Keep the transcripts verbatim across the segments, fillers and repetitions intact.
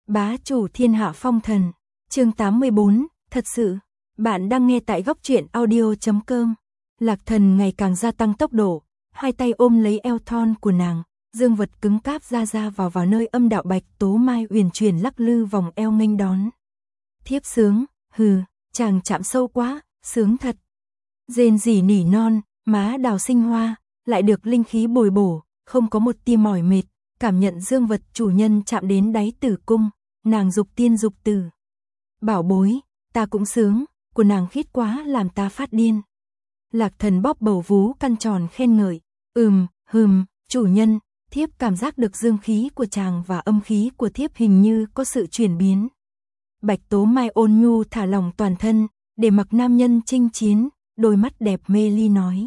Bá chủ thiên hạ phong thần, chương tám mươi bốn, thật sự, bạn đang nghe tại góc truyện audio chấm com. Lạc Thần ngày càng gia tăng tốc độ, hai tay ôm lấy eo thon của nàng, dương vật cứng cáp ra ra vào vào nơi âm đạo Bạch Tố Mai uyển chuyển lắc lư vòng eo nghênh đón. Thiếp sướng, hừ, chàng chạm sâu quá, sướng thật. Rên rỉ nỉ non, má đào sinh hoa, lại được linh khí bồi bổ, không có một tia mỏi mệt, cảm nhận dương vật chủ nhân chạm đến đáy tử cung, nàng dục tiên dục tử. Bảo bối, ta cũng sướng, của nàng khít quá làm ta phát điên. Lạc Thần bóp bầu vú căn tròn khen ngợi, ừm, hừm, chủ nhân, thiếp cảm giác được dương khí của chàng và âm khí của thiếp hình như có sự chuyển biến. Bạch Tố Mai ôn nhu thả lỏng toàn thân, để mặc nam nhân chinh chiến, đôi mắt đẹp mê ly nói.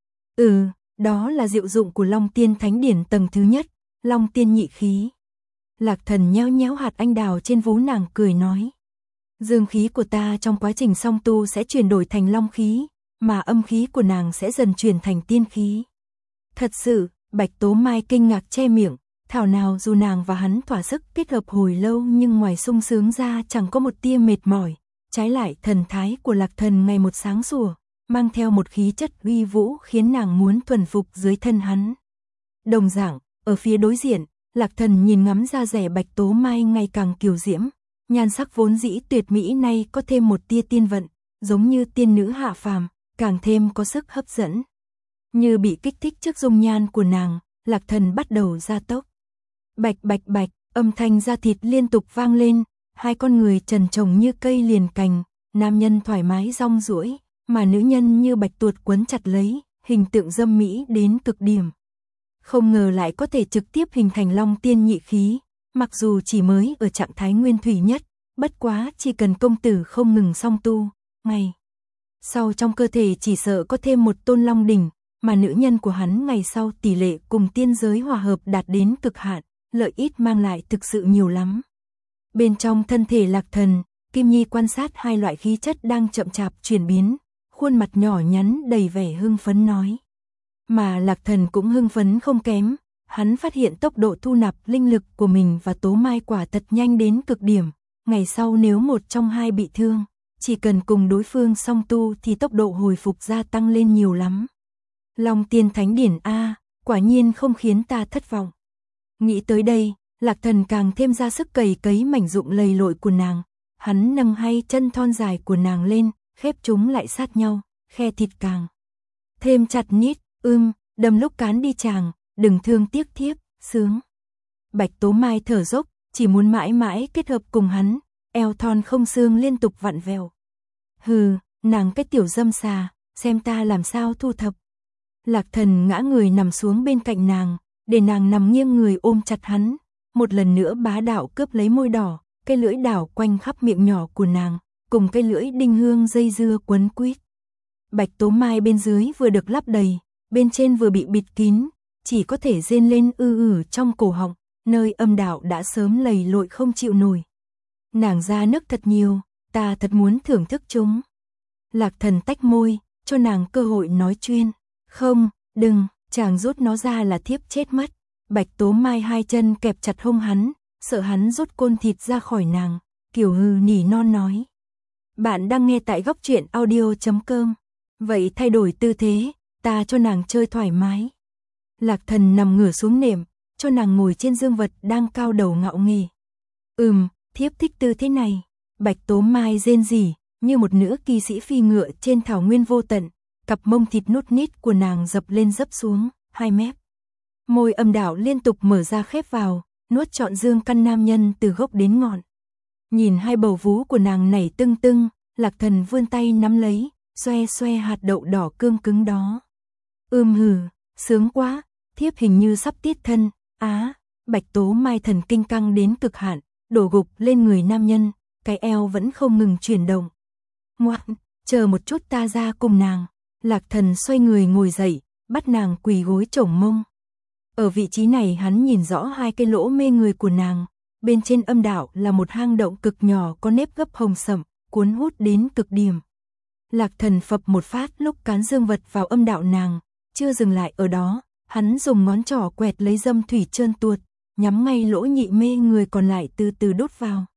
Ừ, đó là diệu dụng của Long Tiên Thánh Điển tầng thứ nhất, Long Tiên nhị khí. Lạc Thần nhéo nhéo hạt anh đào trên vú nàng cười nói. Dương khí của ta trong quá trình song tu sẽ chuyển đổi thành long khí, mà âm khí của nàng sẽ dần chuyển thành tiên khí. Thật sự, Bạch Tố Mai kinh ngạc che miệng, thảo nào dù nàng và hắn thỏa sức kết hợp hồi lâu nhưng ngoài sung sướng ra chẳng có một tia mệt mỏi, trái lại thần thái của Lạc Thần ngày một sáng sủa, mang theo một khí chất uy vũ khiến nàng muốn thuần phục dưới thân hắn. Đồng dạng, ở phía đối diện, Lạc Thần nhìn ngắm da rẻ Bạch Tố Mai ngày càng kiều diễm, nhan sắc vốn dĩ tuyệt mỹ nay có thêm một tia tiên vận, giống như tiên nữ hạ phàm, càng thêm có sức hấp dẫn. Như bị kích thích trước dung nhan của nàng, Lạc Thần bắt đầu gia tốc. Bạch bạch bạch, âm thanh da thịt liên tục vang lên, hai con người trần trồng như cây liền cành, nam nhân thoải mái rong ruổi, mà nữ nhân như bạch tuột quấn chặt lấy, hình tượng dâm mỹ đến cực điểm. Không ngờ lại có thể trực tiếp hình thành Long Tiên nhị khí, mặc dù chỉ mới ở trạng thái nguyên thủy nhất, bất quá chỉ cần công tử không ngừng song tu, ngày sau trong cơ thể chỉ sợ có thêm một tôn long đỉnh, mà nữ nhân của hắn ngày sau tỷ lệ cùng tiên giới hòa hợp đạt đến cực hạn, lợi ích mang lại thực sự nhiều lắm. Bên trong thân thể Lạc Thần, Kim Nhi quan sát hai loại khí chất đang chậm chạp chuyển biến, khuôn mặt nhỏ nhắn đầy vẻ hưng phấn nói. Mà Lạc Thần cũng hưng phấn không kém, hắn phát hiện tốc độ thu nạp linh lực của mình và Tố Mai quả thật nhanh đến cực điểm, ngày sau nếu một trong hai bị thương, chỉ cần cùng đối phương song tu thì tốc độ hồi phục gia tăng lên nhiều lắm. Long Tiên Thánh Điển a, quả nhiên không khiến ta thất vọng. Nghĩ tới đây, Lạc Thần càng thêm ra sức cày cấy mảnh rụng lầy lội của nàng, hắn nâng hai chân thon dài của nàng lên, khép chúng lại sát nhau, khe thịt càng thêm chặt nít, ưm, đâm lúc cán đi chàng, đừng thương tiếc thiếp, sướng. Bạch Tố Mai thở dốc, chỉ muốn mãi mãi kết hợp cùng hắn, eo thon không xương liên tục vặn vẹo. Hừ, nàng cái tiểu dâm xà, xem ta làm sao thu thập. Lạc Thần ngã người nằm xuống bên cạnh nàng, để nàng nằm nghiêng người ôm chặt hắn, một lần nữa bá đạo cướp lấy môi đỏ, cái lưỡi đảo quanh khắp miệng nhỏ của nàng, cùng cái lưỡi đinh hương dây dưa quấn quýt. Bạch Tố Mai bên dưới vừa được lắp đầy, bên trên vừa bị bịt kín, chỉ có thể rên lên ư ử trong cổ họng, nơi âm đạo đã sớm lầy lội không chịu nổi. Nàng ra nước thật nhiều, ta thật muốn thưởng thức chúng. Lạc Thần tách môi, cho nàng cơ hội nói chuyên. Không, đừng, chàng rút nó ra là thiếp chết mất. Bạch Tố Mai hai chân kẹp chặt hông hắn, sợ hắn rút côn thịt ra khỏi nàng, kiểu hừ nỉ non nói. Bạn đang nghe tại góc truyện audio chấm com. Vậy thay đổi tư thế, ta cho nàng chơi thoải mái. Lạc Thần nằm ngửa xuống nệm, cho nàng ngồi trên dương vật đang cao đầu ngạo nghễ. Ừm, thiếp thích tư thế này. Bạch Tố Mai rên rỉ, như một nữ kỳ sĩ phi ngựa trên thảo nguyên vô tận, cặp mông thịt nút nít của nàng dập lên dấp xuống, hai mép. Môi âm đạo liên tục mở ra khép vào, nuốt trọn dương căn nam nhân từ gốc đến ngọn. Nhìn hai bầu vú của nàng nảy tưng tưng, Lạc Thần vươn tay nắm lấy, xoe xoe hạt đậu đỏ cương cứng đó. Ưm hừ, sướng quá, thiếp hình như sắp tiết thân, á, Bạch Tố Mai thần kinh căng đến cực hạn, đổ gục lên người nam nhân, cái eo vẫn không ngừng chuyển động. Ngoan, chờ một chút ta ra cùng nàng. Lạc Thần xoay người ngồi dậy, bắt nàng quỳ gối chổng mông. Ở vị trí này hắn nhìn rõ hai cái lỗ mê người của nàng, bên trên âm đạo là một hang động cực nhỏ có nếp gấp hồng sẫm, cuốn hút đến cực điểm. Lạc Thần phập một phát lúc cán dương vật vào âm đạo nàng, chưa dừng lại ở đó, hắn dùng ngón trỏ quẹt lấy dâm thủy trơn tuột, nhắm ngay lỗ nhị mê người còn lại từ từ đốt vào.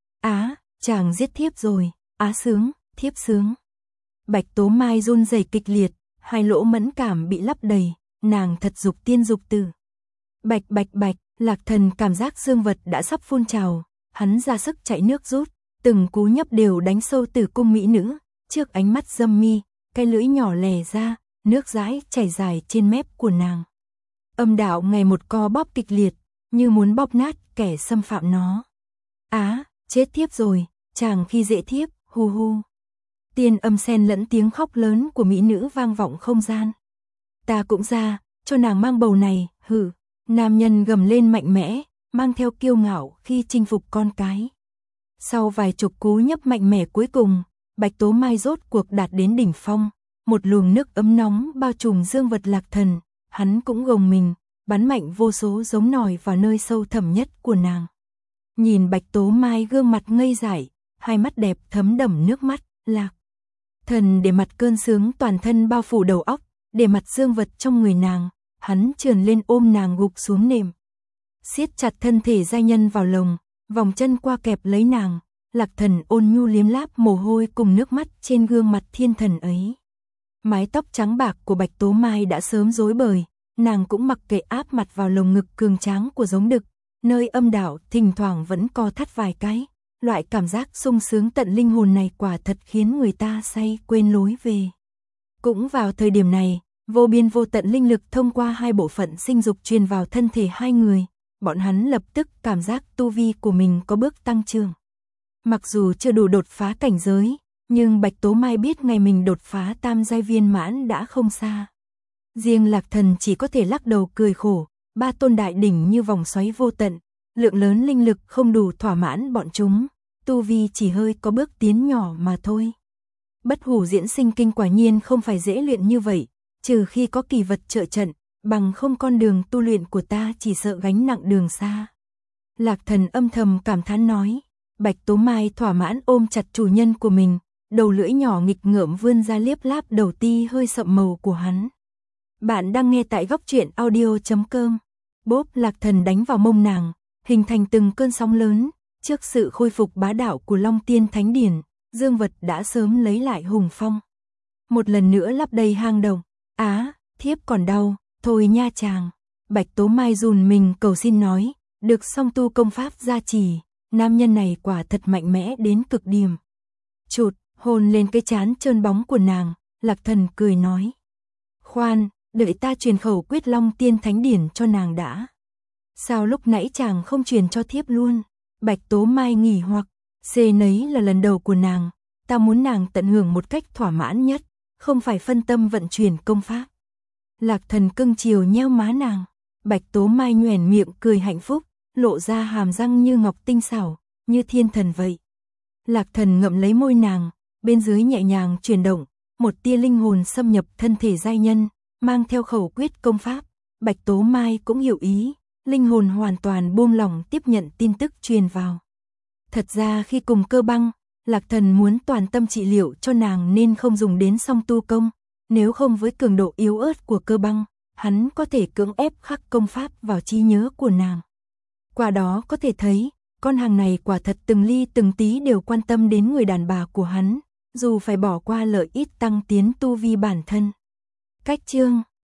Á, chàng giết thiếp rồi, á sướng, thiếp sướng. Bạch Tố Mai run rẩy kịch liệt, hai lỗ mẫn cảm bị lấp đầy, nàng thật dục tiên dục tử. Bạch bạch bạch, Lạc Thần cảm giác dương vật đã sắp phun trào, hắn ra sức chạy nước rút, từng cú nhấp đều đánh sâu tử cung mỹ nữ, trước ánh mắt dâm mi, cái lưỡi nhỏ lè ra, nước dãi chảy dài trên mép của nàng. Âm đạo ngày một co bóp kịch liệt, như muốn bóp nát kẻ xâm phạm nó. Á, chết thiếp rồi, chàng khi dễ thiếp, hu hu. Tiên âm xen lẫn tiếng khóc lớn của mỹ nữ vang vọng không gian. Ta cũng ra, cho nàng mang bầu này, hử. Nam nhân gầm lên mạnh mẽ, mang theo kiêu ngạo khi chinh phục con cái. Sau vài chục cú nhấp mạnh mẽ cuối cùng, Bạch Tố Mai rốt cuộc đạt đến đỉnh phong. Một luồng nước ấm nóng bao trùm dương vật Lạc Thần, hắn cũng gồng mình, bắn mạnh vô số giống nòi vào nơi sâu thẳm nhất của nàng. Nhìn Bạch Tố Mai gương mặt ngây dại, hai mắt đẹp thấm đẫm nước mắt, Lạc Thần để mặt cơn sướng toàn thân bao phủ đầu óc, để mặt dương vật trong người nàng, hắn trườn lên ôm nàng gục xuống nệm. Siết chặt thân thể giai nhân vào lồng, vòng chân qua kẹp lấy nàng, Lạc Thần ôn nhu liếm láp mồ hôi cùng nước mắt trên gương mặt thiên thần ấy. Mái tóc trắng bạc của Bạch Tố Mai đã sớm rối bời, nàng cũng mặc kệ áp mặt vào lồng ngực cường tráng của giống đực, nơi âm đạo thỉnh thoảng vẫn co thắt vài cái. Loại cảm giác sung sướng tận linh hồn này quả thật khiến người ta say quên lối về. Cũng vào thời điểm này, vô biên vô tận linh lực thông qua hai bộ phận sinh dục truyền vào thân thể hai người, bọn hắn lập tức cảm giác tu vi của mình có bước tăng trưởng. Mặc dù chưa đủ đột phá cảnh giới, nhưng Bạch Tố Mai biết ngày mình đột phá tam giai viên mãn đã không xa. Riêng Lạc Thần chỉ có thể lắc đầu cười khổ, ba tôn đại đỉnh như vòng xoáy vô tận, lượng lớn linh lực không đủ thỏa mãn bọn chúng, tu vi chỉ hơi có bước tiến nhỏ mà thôi. Bất hủ diễn sinh kinh quả nhiên không phải dễ luyện như vậy, trừ khi có kỳ vật trợ trận, bằng không con đường tu luyện của ta chỉ sợ gánh nặng đường xa. Lạc Thần âm thầm cảm thán nói. Bạch Tố Mai thỏa mãn ôm chặt chủ nhân của mình, đầu lưỡi nhỏ nghịch ngợm vươn ra liếp láp đầu ti hơi sậm màu của hắn. Bạn đang nghe tại góc truyện audio chấm com. Bốp, Lạc Thần đánh vào mông nàng, hình thành từng cơn sóng lớn, trước sự khôi phục bá đạo của Long Tiên Thánh Điển, dương vật đã sớm lấy lại hùng phong. Một lần nữa lắp đầy hang động. Á, thiếp còn đau, thôi nha chàng. Bạch Tố Mai run mình cầu xin nói, được song tu công pháp gia trì, nam nhân này quả thật mạnh mẽ đến cực điểm. Chụt, hôn lên cái trán trơn bóng của nàng, Lạc Thần cười nói. Khoan, đợi ta truyền khẩu quyết Long Tiên Thánh Điển cho nàng đã. Sao lúc nãy chàng không truyền cho thiếp luôn? Bạch Tố Mai nghỉ hoặc, xê nấy là lần đầu của nàng, ta muốn nàng tận hưởng một cách thỏa mãn nhất, không phải phân tâm vận chuyển công pháp. Lạc Thần cưng chiều nheo má nàng, Bạch Tố Mai nhoẻn miệng cười hạnh phúc, lộ ra hàm răng như ngọc tinh xảo, như thiên thần vậy. Lạc Thần ngậm lấy môi nàng, bên dưới nhẹ nhàng chuyển động, một tia linh hồn xâm nhập thân thể giai nhân, mang theo khẩu quyết công pháp. Bạch Tố Mai cũng hiểu ý, linh hồn hoàn toàn buông lỏng tiếp nhận tin tức truyền vào. Thật ra khi cùng Cơ Băng, Lạc Thần muốn toàn tâm trị liệu cho nàng nên không dùng đến song tu công, nếu không với cường độ yếu ớt của Cơ Băng, hắn có thể cưỡng ép khắc công pháp vào trí nhớ của nàng. Qua đó có thể thấy, con hàng này quả thật từng ly từng tí đều quan tâm đến người đàn bà của hắn, dù phải bỏ qua lợi ích tăng tiến tu vi bản thân. Cách chương